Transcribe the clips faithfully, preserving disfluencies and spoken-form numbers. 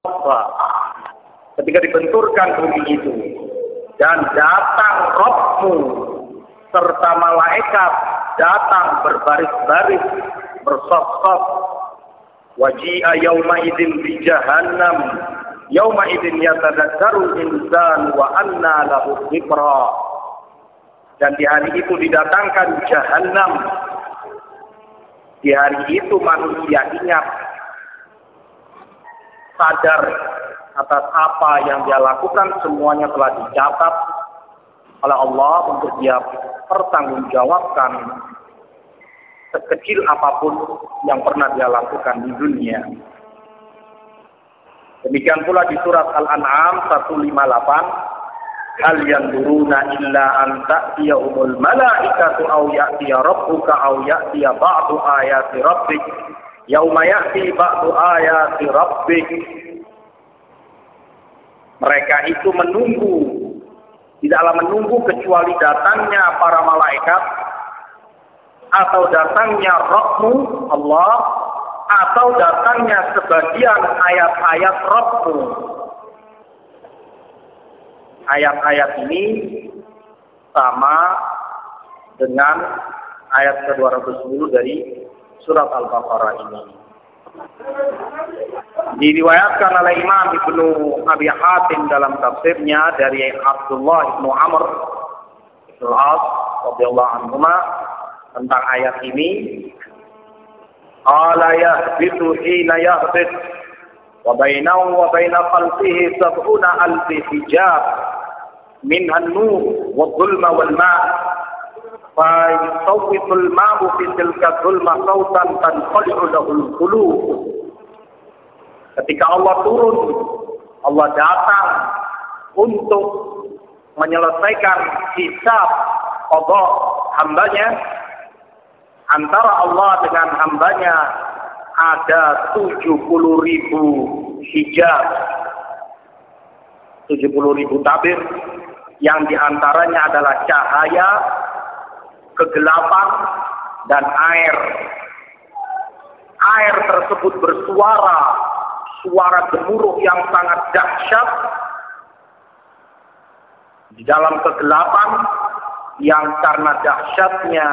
ketika dibenturkan bumi itu, dan datang Rabbmu serta malaikat datang berbaris-baris bersaf-saf. Waji'a yauma idzin bi jahannam yauma idzin yatadzakkaru insan wa anna lahu dzikra. Dan di hari itu didatangkan jahannam. Di hari itu manusia ingat, sadar atas apa yang dia lakukan, semuanya telah dicatat oleh Allah untuk dia pertanggungjawabkan sekecil apapun yang pernah dia lakukan di dunia. Demikian pula di surat Al-An'am seratus lima puluh delapan, hal yanzuruna illa an ta'tiyahumul malaikatu aw ya'tiya rabbuka aw ya'tiya ba'du ayati rabbik yauma ya'ti ba'du ayati rabbik. Mereka itu menunggu, tidaklah menunggu kecuali datangnya para malaikat, atau datangnya Rabbmu Allah, atau datangnya sebagian ayat-ayat Rabbmu. Ayat-ayat ini sama dengan ayat ke dua ratus sepuluh dari surat Al-Baqarah ini. Diriwayatkan oleh Imam Ibnu Abi Hatim dalam tafsirnya dari Abdullah Ibnu Amr Ibnu Al-As radhiyallahu anhuma tentang ayat ini. Qala yahbitu hina yahbit wa bainahu wa baina khalqihi sab'una alfi hijab minha an-nur wal-dhulma wal-ma' fa yusawwitu al-ma'u fi tilka dhulma sautan tanqali'u lahul qulub. Ketika Allah turun, Allah datang untuk menyelesaikan hisab qada hambanya. Antara Allah dengan hambanya ada tujuh puluh ribu hijab, tujuh puluh ribu tabir, yang diantaranya adalah cahaya, kegelapan, dan air. Air tersebut bersuara, suara gemuruh yang sangat dahsyat. Di dalam kegelapan yang karena dahsyatnya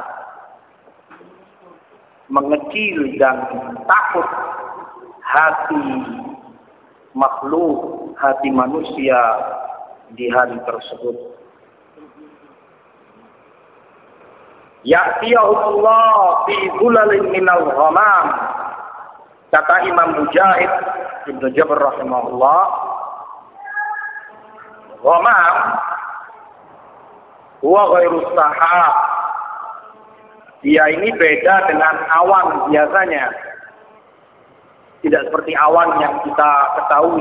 mengecil dan takut hati makhluk, hati manusia di hari tersebut. Ya'tiyahullah fi dhulalin minal ghamam. Kata Imam Mujahid Ibnu Jabr rahimahullah, ghamam huwa ghairu sahab. Dia ini beda dengan awan biasanya. Tidak seperti awan yang kita ketahui.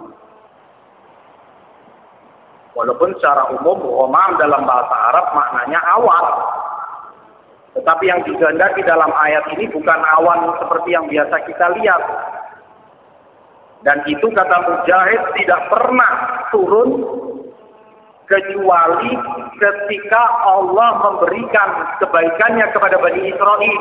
Walaupun secara umum ghamam dalam bahasa Arab maknanya awan. Tetapi yang dikehendaki dalam ayat ini bukan awan seperti yang biasa kita lihat. Dan itu kata Mujahid tidak pernah turun kecuali ketika Allah memberikan kebaikannya kepada Bani Israel.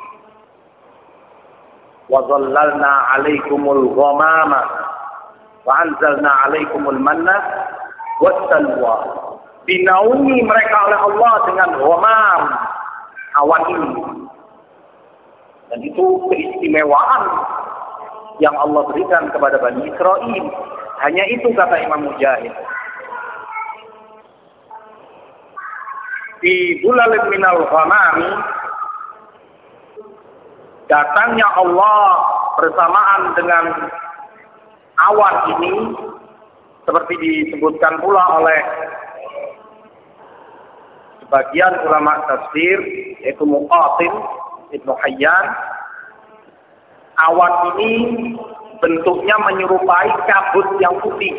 Wa dhallalna 'alaikumul ghamama wa anzalna 'alaikumul manna wassalwa. Dinaungi mereka oleh Allah dengan ghamam, awan ini. Dan itu keistimewaan yang Allah berikan kepada Bani Israel. Hanya itu kata Imam Mujahid. Di bulan minal ghamami, datangnya Allah bersamaan dengan awan ini, seperti disebutkan pula oleh sebagian ulama tafsir, yaitu Muqatil Ibnu Hayyan. Awan ini bentuknya menyerupai kabut yang putih.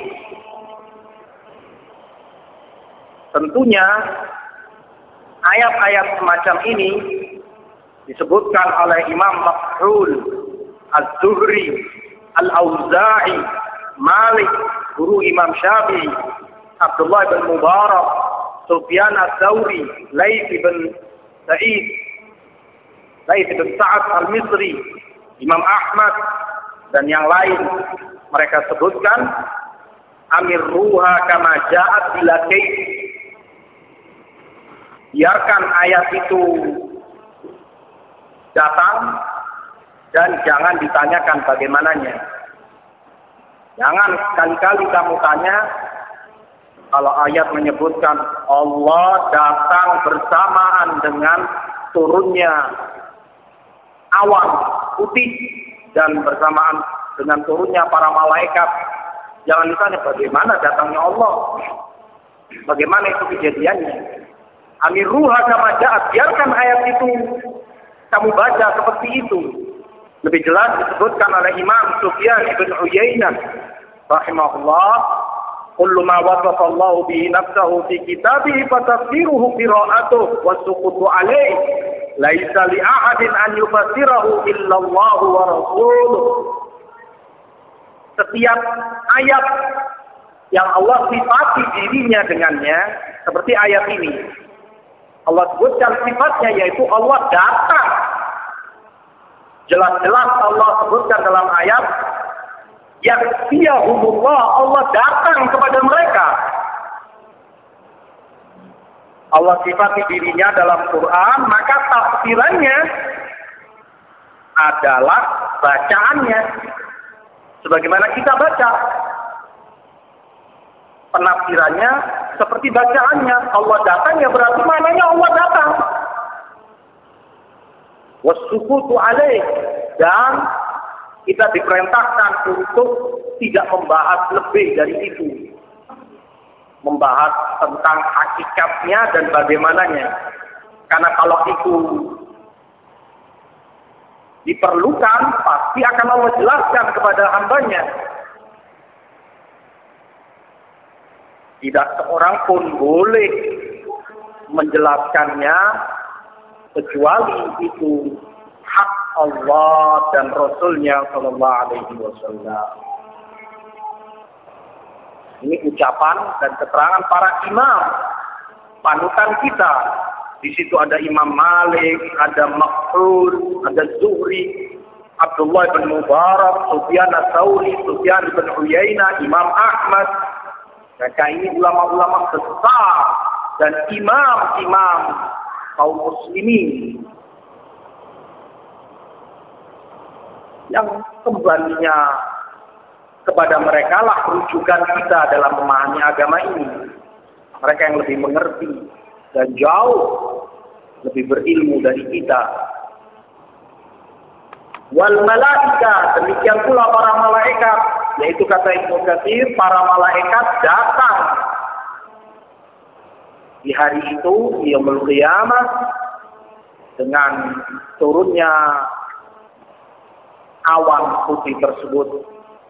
Tentunya ayat-ayat semacam ini disebutkan oleh Imam Makhul, Az-Zuhri, Al-Auza'i, Malik, guru Imam Syafi'i, Abdullah bin Mubarak, Sufyan Ats-Tsauri, Laits bin Sa'id, Laits bin Sa'ad Al-Misri, Imam Ahmad, dan yang lain mereka sebutkan amirruha kama ja'at bila kayf. Biarkan ayat itu datang dan jangan ditanyakan bagaimananya. Jangan sekali-kali kamu tanya kalau ayat menyebutkan Allah datang bersamaan dengan turunnya awan putih dan bersamaan dengan turunnya para malaikat. Jangan ditanya bagaimana datangnya Allah. Bagaimana itu kejadiannya. Amirruha kama ja'at. Biarkan ayat itu kamu baca seperti itu. Lebih jelas disebutkan oleh Imam Sufyan ibn Uyainah rahimahullah, kullu ma wasafa Allah bihi nafsahu fi kitabihi fatafsiruhu qira'atuhu wa suqutu alayhi laisa li ahadin an yufassirahu illa Allah wa rasuluh. Setiap ayat yang Allah sifati dirinya dengannya, seperti ayat ini, Allah sebutkan sifatnya yaitu Allah datang. Jelas-jelas Allah sebutkan dalam ayat yaktiyahumullah, Allah datang kepada mereka. Allah sifati dirinya dalam Quran, maka tafsirannya adalah bacaannya. Sebagaimana kita baca. Penafsirannya seperti bacaannya. Allah datang ya berarti maknanya Allah datang. Wasukutu alaih. Dan kita diperintahkan untuk tidak membahas lebih dari itu. Membahas tentang hakikatnya dan bagaimananya. Karena kalau itu diperlukan, pasti akan Allah jelaskan kepada hambanya. Tidak seorang pun boleh menjelaskannya kecuali itu hak Allah dan Rasulnya Sallallahu Alaihi Wasallam. Ini ucapan dan keterangan para imam, panutan kita. Di situ ada Imam Malik, ada Makhul, ada Zuhri, Abdullah bin Mubarak, Sufyan Ats-Tsauri, Sufyan bin Uyainah, Imam Ahmad. Mereka ini ulama-ulama besar dan imam-imam kaum muslimin yang kembalinya kepada mereka lah rujukan kita dalam memahami agama ini. Mereka yang lebih mengerti dan jauh lebih berilmu dari kita. Wal malaika, demikian pula para malaikat, yaitu kata Ibnu Katsir, para malaikat datang di hari itu, yaumul qiyamah, dengan turunnya awan putih tersebut.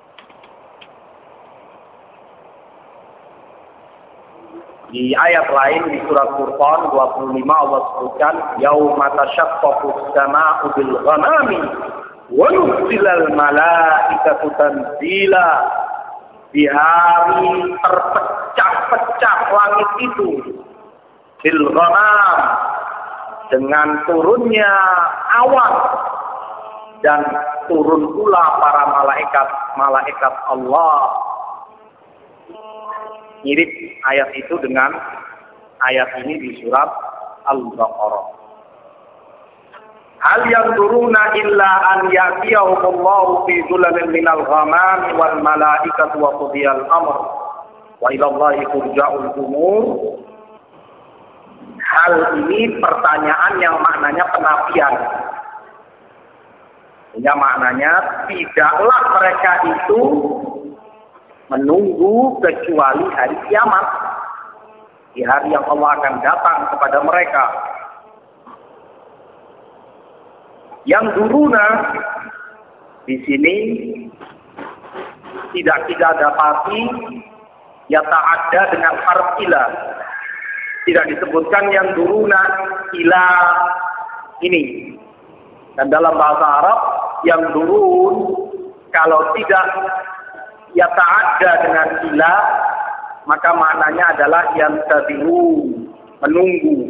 Di ayat lain di surat Furqan dua puluh lima Allah sebutkan yauma tashaqqaqus samaa'u bil ghamami wa nuzilal malaikatu tanzila. Di hari terpecah-pecah langit itu bil ghamam, dengan turunnya awan dan turun pula para malaikat malaikat Allah. Mirip ayat itu dengan ayat ini di surat Al-Baqarah. Hal yanzuruna illa an ya'tiyahumullahu fi dhulalin minal ghamami wal malaikatu wa qudiyal amr wa ila Allahi turja'ul umur. Hal ini pertanyaan yang maknanya penafian. Yang maknanya tidaklah mereka itu menunggu kecuali hari kiamat, di hari yang Allah akan datang kepada mereka. Yang duruna di sini tidak tidak dapati ya ta'adda dengan harf ila. Tidak disebutkan yang duruna ila ini. Dan dalam bahasa Arab yang durun kalau tidak ya ta'adda dengan ila, maka maknanya adalah yang tabi'u, menunggu,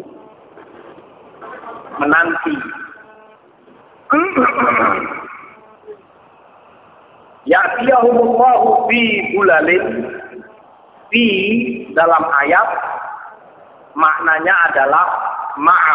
menanti. Ya'tiyahumullahu fi bulalin. Fi dalam ayat maknanya adalah ma'a.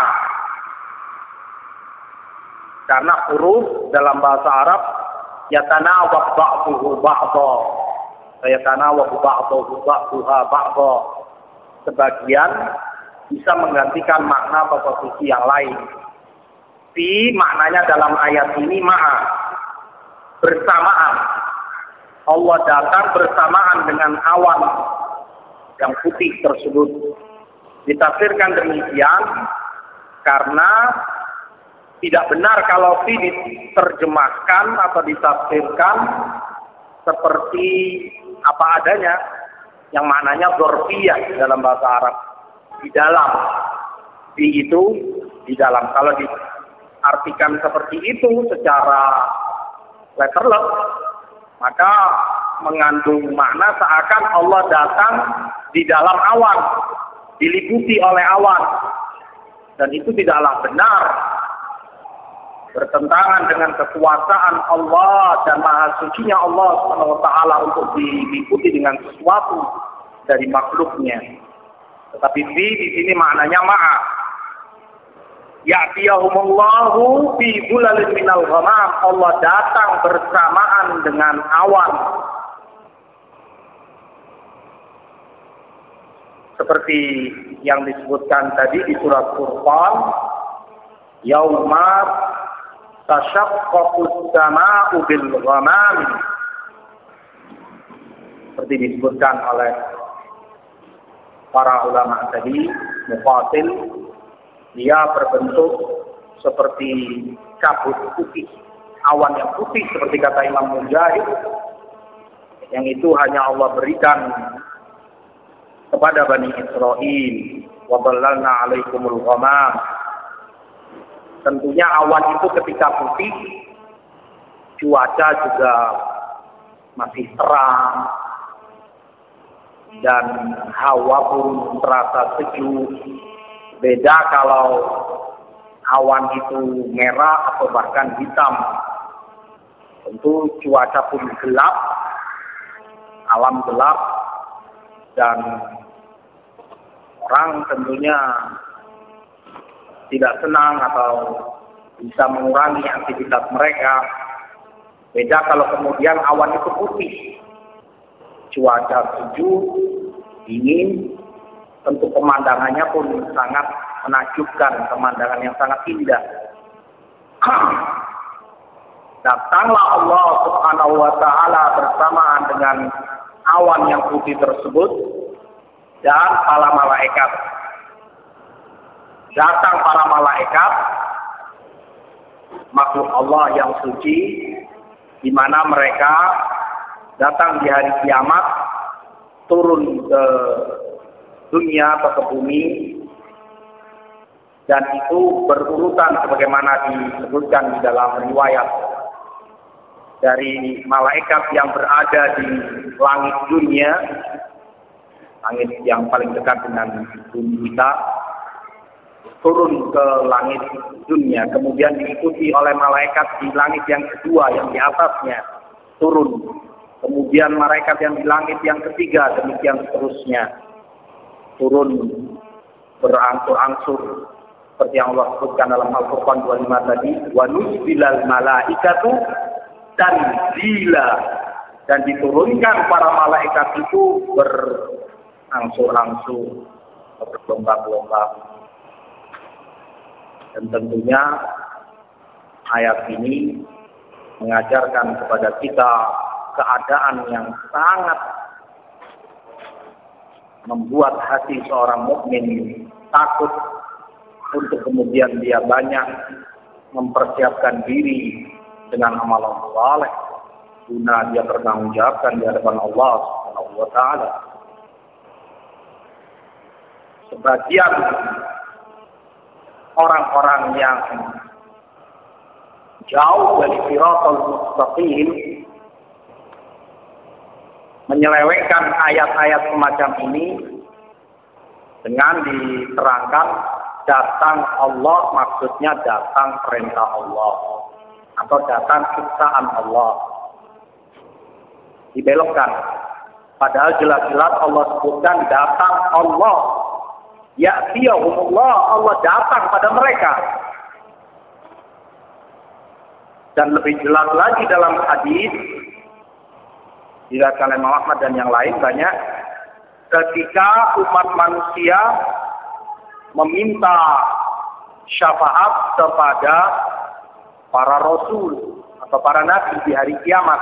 Karena huruf dalam bahasa Arab yatanawab ba'duhu ba'dha. Yatanawab ba'duhu ba'duha ba'dha. Sebagian bisa menggantikan makna atau posisi yang lain. Fi maknanya dalam ayat ini ma'a. Bersamaan. Allah datang bersamaan dengan awan yang putih tersebut. Ditafsirkan demikian karena tidak benar kalau fi diterjemahkan atau ditafsirkan seperti apa adanya yang maknanya dzarfiyah dalam bahasa Arab. Di dalam, fi itu di dalam. Kalau diartikan seperti itu secara letterless, maka mengandung makna seakan Allah datang di dalam awan, diliputi oleh awan. Dan itu tidaklah benar. Bertentangan dengan kekuasaan Allah dan maha sucinya Allah subhanahu wa taala untuk diliputi dengan sesuatu dari makhluknya. Tetapi fi di sini maknanya ma'a. Ya'tiyahumullahu fi bulalin minal ghamam. Allah datang bersamaan dengan awan. Seperti yang disebutkan tadi di surat Furqan, yauma tashaqqaqus samaa'u bil ghamam. Seperti disebutkan oleh para ulama tadi, Muqatil, dia berbentuk seperti kabut putih, awan yang putih seperti kata Imam Mujahid, yang itu hanya Allah berikan kepada Bani Israel. Wa dhallalna 'alaikumul ghamam. Tentunya awan itu ketika putih, cuaca juga masih terang dan hawa pun terasa sejuk. Beda kalau awan itu merah atau bahkan hitam. Tentu cuaca pun gelap, alam gelap, dan orang tentunya tidak senang atau bisa mengurangi aktivitas mereka. Beda kalau kemudian awan itu putih, cuaca sejuk, dingin, tentu pemandangannya pun sangat menakjubkan, pemandangan yang sangat indah. Datanglah Allah subhanahu wa ta'ala bersamaan dengan awan yang putih tersebut dan para malaikat. Datang para malaikat, makhluk Allah yang suci, di mana mereka datang di hari kiamat, turun ke dunia atau ke bumi, dan itu berurutan sebagaimana disebutkan di dalam riwayat dari malaikat yang berada di langit dunia, langit yang paling dekat dengan bumi kita, turun ke langit dunia, kemudian diikuti oleh malaikat di langit yang kedua yang di atasnya, turun, kemudian malaikat yang di langit yang ketiga, demikian seterusnya, turun berangsur-angsur seperti yang Allah sebutkan dalam Al-Furqan dua puluh lima tadi, wa nuzilal malaikatu tanzila, dan diturunkan para malaikat itu berangsur-angsur, berlomba-lomba. Dan tentunya ayat ini mengajarkan kepada kita keadaan yang sangat membuat hati seorang mukmin takut untuk kemudian dia banyak mempersiapkan diri dengan amalan saleh guna dia bertanggung jawabkan di hadapan Allah Subhanahu wa taala. Sebagian orang-orang yang jauh dari siratal mustaqim menyelewengkan ayat-ayat semacam ini dengan diterangkan datang Allah, maksudnya datang perintah Allah atau datang ciptaan Allah. dibelokkan. Padahal jelas-jelas Allah sebutkan datang Allah. Ya'tiyahumullah, Allah datang pada mereka. Dan lebih jelas lagi dalam hadis diriwayatkan oleh Imam Ahmad dan yang lain banyak, ketika umat manusia meminta syafaat kepada para rasul atau para nabi di hari kiamat,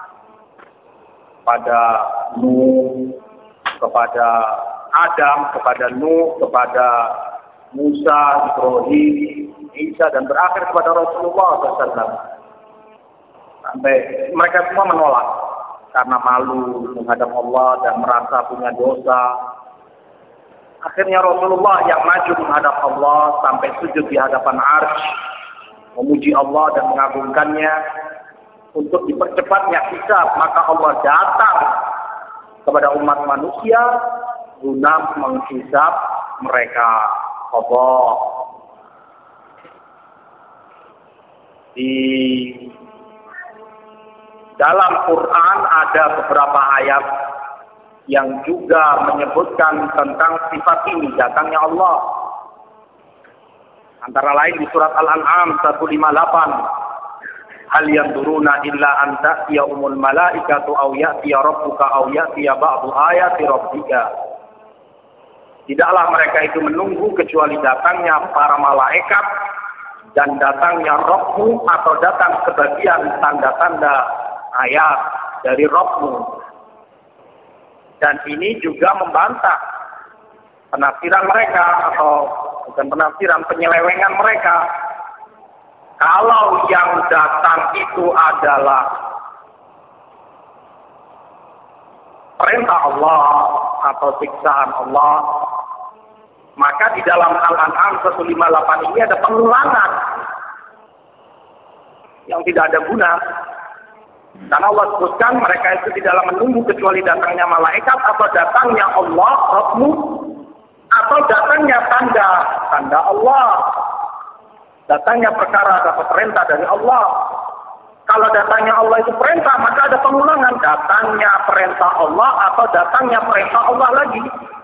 pada Nuh, kepada Adam, kepada Nuh, kepada Musa, Ibrahim, Isa, dan berakhir kepada Rasulullah shallallahu alaihi wasallam. Sampai mereka semua menolak karena malu menghadap Allah dan merasa punya dosa. Akhirnya Rasulullah yang maju menghadap Allah sampai sujud di hadapan Arsy, memuji Allah dan mengagungkannya untuk dipercepatnya hisab. Maka Allah datang kepada umat manusia guna menghisab mereka. Allah di dalam Quran ada beberapa ayat yang juga menyebutkan tentang sifat ini, datangnya Allah. Antara lain di surat Al-An'am seratus lima puluh delapan, hal yanzuruna illa an ta'tiyahumul malaikatu aw ya'tiya rabbuka aw ya'tiya ba'du ayati rabbika. Tidaklah mereka itu menunggu kecuali datangnya para malaikat dan datangnya Rabbmu, atau datang sebagian tanda-tanda ayat dari Rabbmu. Dan ini juga membantah penafsiran mereka, atau bukan penafsiran, penyelewengan mereka. Kalau yang datang itu adalah perintah Allah atau siksaan Allah, maka di dalam Al-An'am seratus lima puluh delapan ini ada pengulangan yang tidak ada guna. Karena Allah sebutkan mereka itu tidaklah menunggu kecuali datangnya malaikat atau datangnya Allah, Rabbmu, atau datangnya tanda, tanda Allah. Datangnya perkara dapat perintah dari Allah. Kalau datangnya Allah itu perintah, maka ada pengulangan. Datangnya perintah Allah atau datangnya perintah Allah lagi.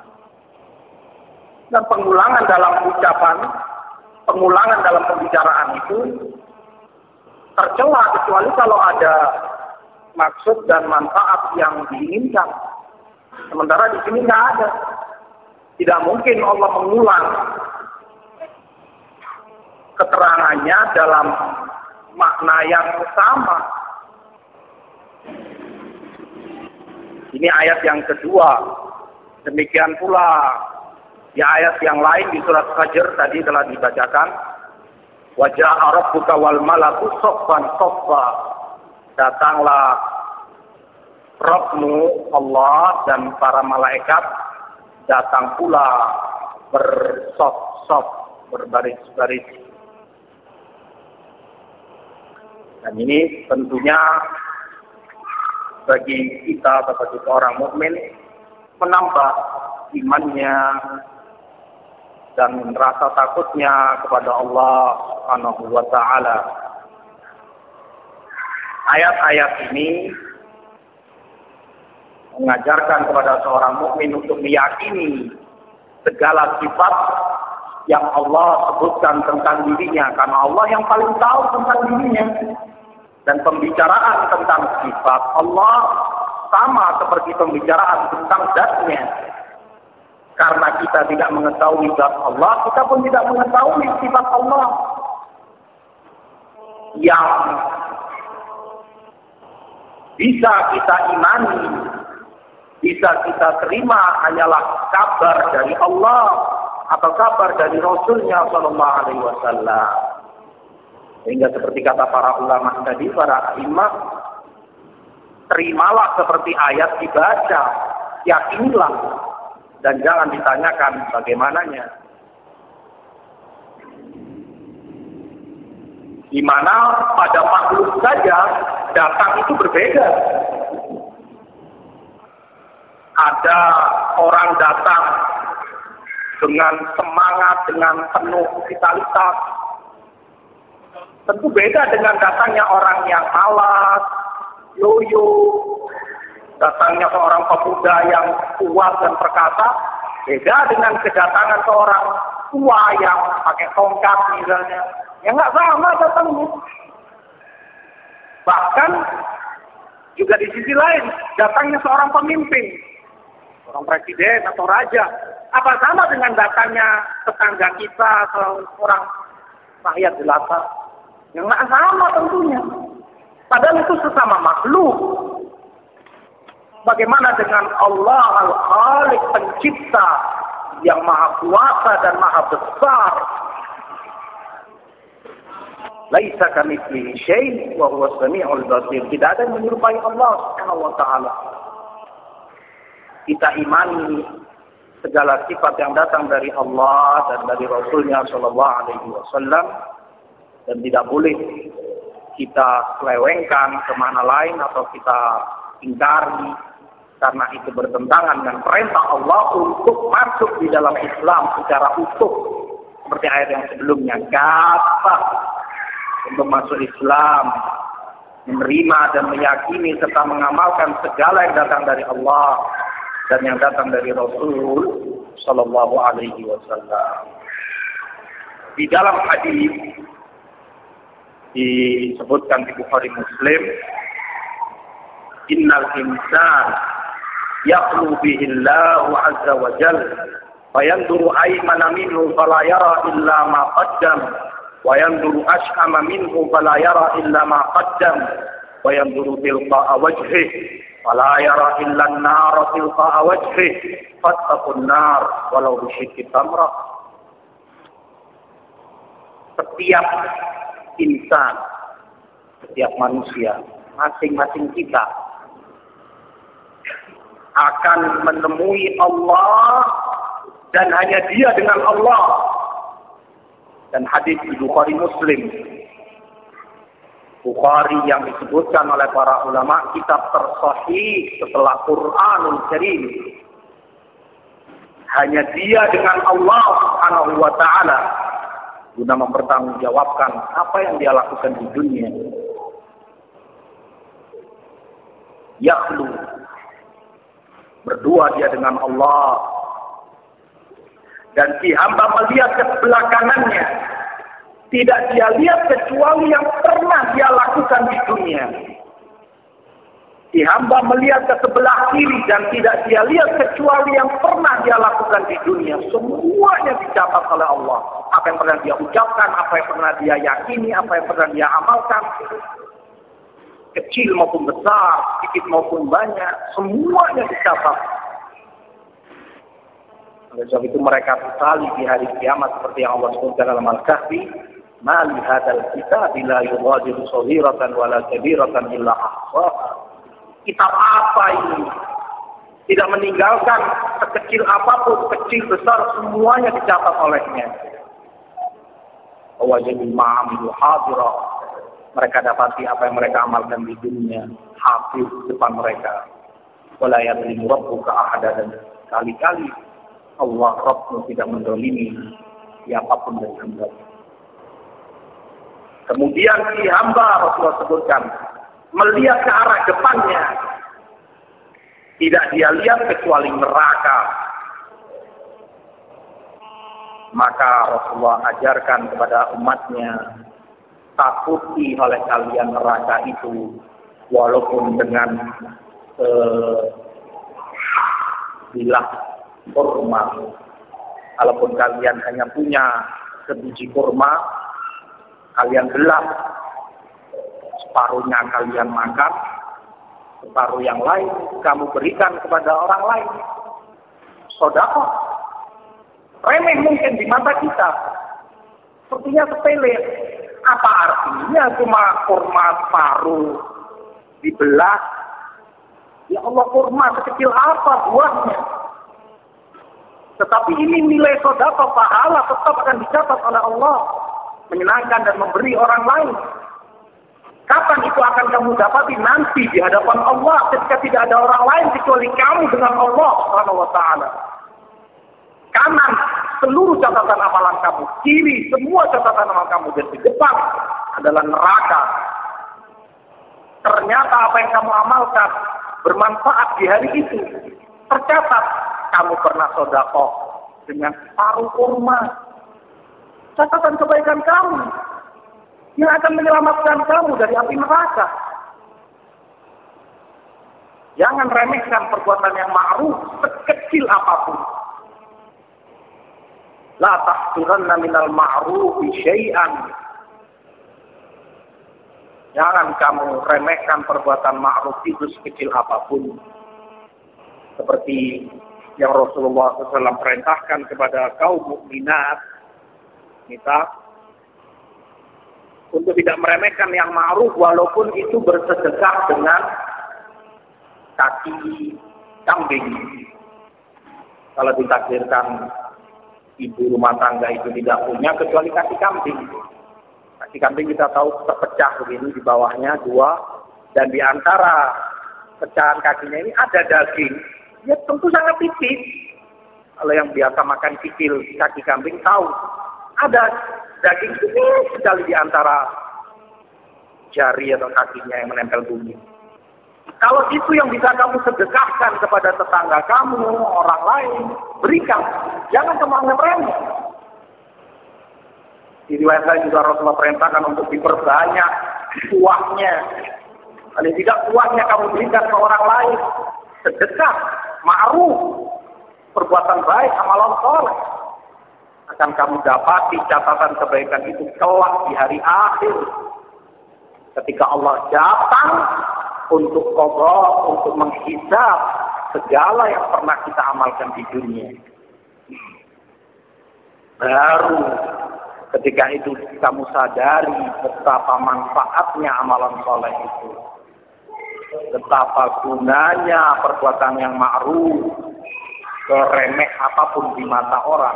Dan pengulangan dalam ucapan, pengulangan dalam pembicaraan itu tercela kecuali kalau ada maksud dan manfaat yang diinginkan. Sementara di sini nggak ada. Tidak mungkin Allah mengulang keterangannya dalam makna yang sama. Ini ayat yang kedua. Demikian pula di ayat yang lain di surat Fajr tadi telah dibacakan. Wa ja'a rabbuka wal malaku saffan saffa. Datanglah Rabbmu Allah dan para malaikat datang pula bersop-sop, berbaris-baris. Dan ini tentunya bagi kita sebagai orang mukmin menambah imannya dan rasa takutnya kepada Allah Subhanahu wa taala. Ayat-ayat ini mengajarkan kepada seorang mukmin untuk meyakini segala sifat yang Allah sebutkan tentang dirinya, karena Allah yang paling tahu tentang dirinya. Dan pembicaraan tentang sifat Allah sama seperti pembicaraan tentang zatnya. Karena kita tidak mengetahui zat Allah, kita pun tidak mengetahui sifat Allah. Yang bisa kita imani, bisa kita terima hanyalah kabar dari Allah atau kabar dari Rasulnya Sallallahu Alaihi Wasallam. Sehingga seperti kata para ulama tadi, para imam, terimalah seperti ayat dibaca, yakinilah, dan jangan ditanyakan bagaimananya. Di mana pada makhluk saja datang itu berbeda. Ada orang datang dengan semangat, dengan penuh vitalitas. Tentu beda dengan datangnya orang yang malas, loyo, Datangnya seorang pemuda yang kuat dan perkasa, beda dengan kedatangan seorang tua yang pakai tongkat misalnya. Ya nggak sama datangnya. Bahkan juga di sisi lain, datangnya seorang pemimpin, seorang presiden atau raja, apa sama dengan datangnya tetangga kita atau orang rakyat jelata? Yang nggak sama tentunya. Padahal itu sesama makhluk. Bagaimana dengan Allah Al-Khaliq, pencipta yang maha kuasa dan maha besar? Laisa kamitslihi syai' wa huwas sami'ul basir. Tidak ada yang menyerupai Allah Subhanahu wa taala. Kita imani segala sifat yang datang dari Allah dan dari Rasulnya Shallallahu Alaihi Wasallam, dan tidak boleh kita selewengkan kemana lain atau kita ingkari, karena itu bertentangan dengan perintah Allah untuk masuk di dalam Islam secara utuh, seperti ayat yang sebelumnya. Kafah untuk masuk Islam, menerima dan meyakini serta mengamalkan segala yang datang dari Allah dan yang datang dari Rasul Sallallahu Alaihi Wasallam. Di dalam hadis disebutkan di Bukhari Muslim, innal insan yaqlu bihi Allah azza wa jalla wa yanzuru aymana minhu fala yara illa ma qaddam wa yanzuru ash'ama minhu fala yara illa ma qaddam wa yanzuru tilqa'a wajhihi fala yara illa an-nar tilqa'a wajhihi fattaqun nar walau bisyikki tamrah. Setiap insan, setiap manusia, masing-masing kita akan menemui Allah dan hanya Dia dengan Allah. Dan hadis di Bukhari Muslim, Bukhari yang disebutkan oleh para ulama kitab tersahih setelah Quranul Karim, hanya Dia dengan Allah Subhanahu wa taala guna mempertanggungjawabkan apa yang Dia lakukan di dunia. Yakhlu, berdua Dia dengan Allah, dan si hamba melihat ke sebelah kanannya, tidak dia lihat kecuali yang pernah dia lakukan di dunia. Si hamba melihat ke sebelah kiri dan tidak dia lihat kecuali yang pernah dia lakukan di dunia. Semuanya dicatat oleh Allah. Apa yang pernah dia ucapkan, apa yang pernah dia yakini, apa yang pernah dia amalkan, kecil maupun besar, sedikit maupun banyak, semuanya dicatat. Oleh sebab itu mereka sekali di hari kiamat seperti yang Allah sebutkan dalam Al-Kahfi, ma li hadzal kitabi la yughadiru shaghiratan wala kabiratan illa ahsaha. Kitab apa ini? Tidak meninggalkan sekecil apapun, kecil besar, semuanya dicatat olehnya. Wajibul ma'amilu hadira. Mereka dapati apa yang mereka amalkan di dunia, hadir depan mereka. Wala yadlimu rabbuka ahada, dan kali-kali Allah Rabbmu tidak mendolimi siapapun dari hamba. Kemudian si hamba, Rasulullah sebutkan, melihat ke arah depannya, tidak dia lihat kecuali neraka. Maka Rasulullah ajarkan kepada umatnya, takuti oleh kalian neraka itu, walaupun dengan eh, bilah kurma. Kalaupun kalian hanya punya sebiji kurma, kalian belah, separuhnya kalian makan, separuh yang lain kamu berikan kepada orang lain. Sedekah. Remeh mungkin di mata kita, sepertinya sepele. Apa artinya cuma kurma separuh dibelah? Ya Allah, kurma sekecil apa buahnya? Tetapi ini nilai sedekah, pahala tetap akan dicatat oleh Allah, menyenangkan dan memberi orang lain. Kapan itu akan kamu dapati? Nanti di hadapan Allah, ketika tidak ada orang lain kecuali kamu dengan Allah Subhanahu wa taala. Kanan, seluruh catatan amalan kamu. Kiri, semua catatan amalan kamu. Dan di depan adalah neraka. Ternyata apa yang kamu amalkan bermanfaat di hari itu. Tercatat kamu pernah sedekah dengan paruh kurma. Catatan kebaikan kamu yang akan menyelamatkan kamu dari api neraka. Jangan remehkan perbuatan yang ma'ruf sekecil apapun. La tahqiranna minal ma'rufi syai'an. Jangan kamu remehkan perbuatan ma'ruf itu sekecil apapun. Seperti yang Rasulullah shallallahu alaihi wasallam perintahkan kepada kaum mukminat, kita untuk tidak meremehkan yang ma'ruf walaupun itu bersedekah dengan kaki kambing. Kalau ditakdirkan ibu rumah tangga itu tidak punya kecuali kaki kambing. Kaki kambing kita tahu terpecah begini di bawahnya dua, dan di antara pecahan kakinya ini ada daging. Ya tentu sangat tipis. Kalau yang biasa makan kikil kaki kambing tahu ada daging tipis sekali di antara jari atau kakinya yang menempel bumi. Kalau itu yang bisa kamu sedekahkan kepada tetangga kamu, orang lain, berikan. Jangan kamu remeh. Di riwayat lain juga Rasulullah perintahkan untuk diperbanyak uangnya. Kalau tidak uangnya kamu berikan ke orang lain. Sedekah, ma'ruf, perbuatan baik, amalan soleh. Akan kamu dapati catatan kebaikan itu kelak di hari akhir. Ketika Allah datang untuk qadha, untuk menghisab segala yang pernah kita amalkan di dunia. Baru ketika itu kamu sadari betapa manfaatnya amalan soleh itu. Betapa gunanya perbuatan yang ma'ruf, seremeh apapun di mata orang.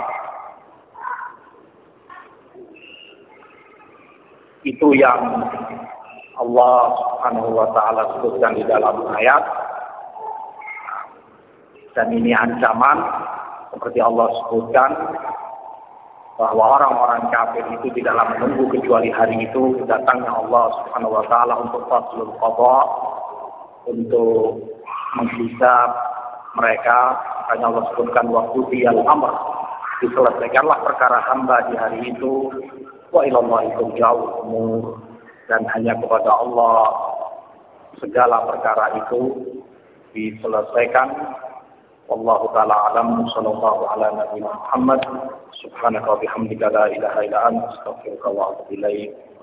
Itu yang Allah Subhanahu wa taala sebutkan di dalam ayat. Dan ini ancaman seperti Allah sebutkan bahwa orang-orang kafir itu tidaklah menunggu kecuali hari itu datangnya Allah Subhanahu wa taala untuk faslul qadha, untuk menghisab mereka. Hanya Allah sebutkan waktu diyal amr, diselesaikanlah perkara hamba di hari itu. Wa ilallahi turja'ul umur, dan hanya kepada Allah segala perkara itu diselesaikan. Wallahu ta'ala alam. Sallallahu ala nabiyina Muhammad. Subhanaka wa bihamdika la ilaha illa anta astaghfiruka wa atubu ilaik.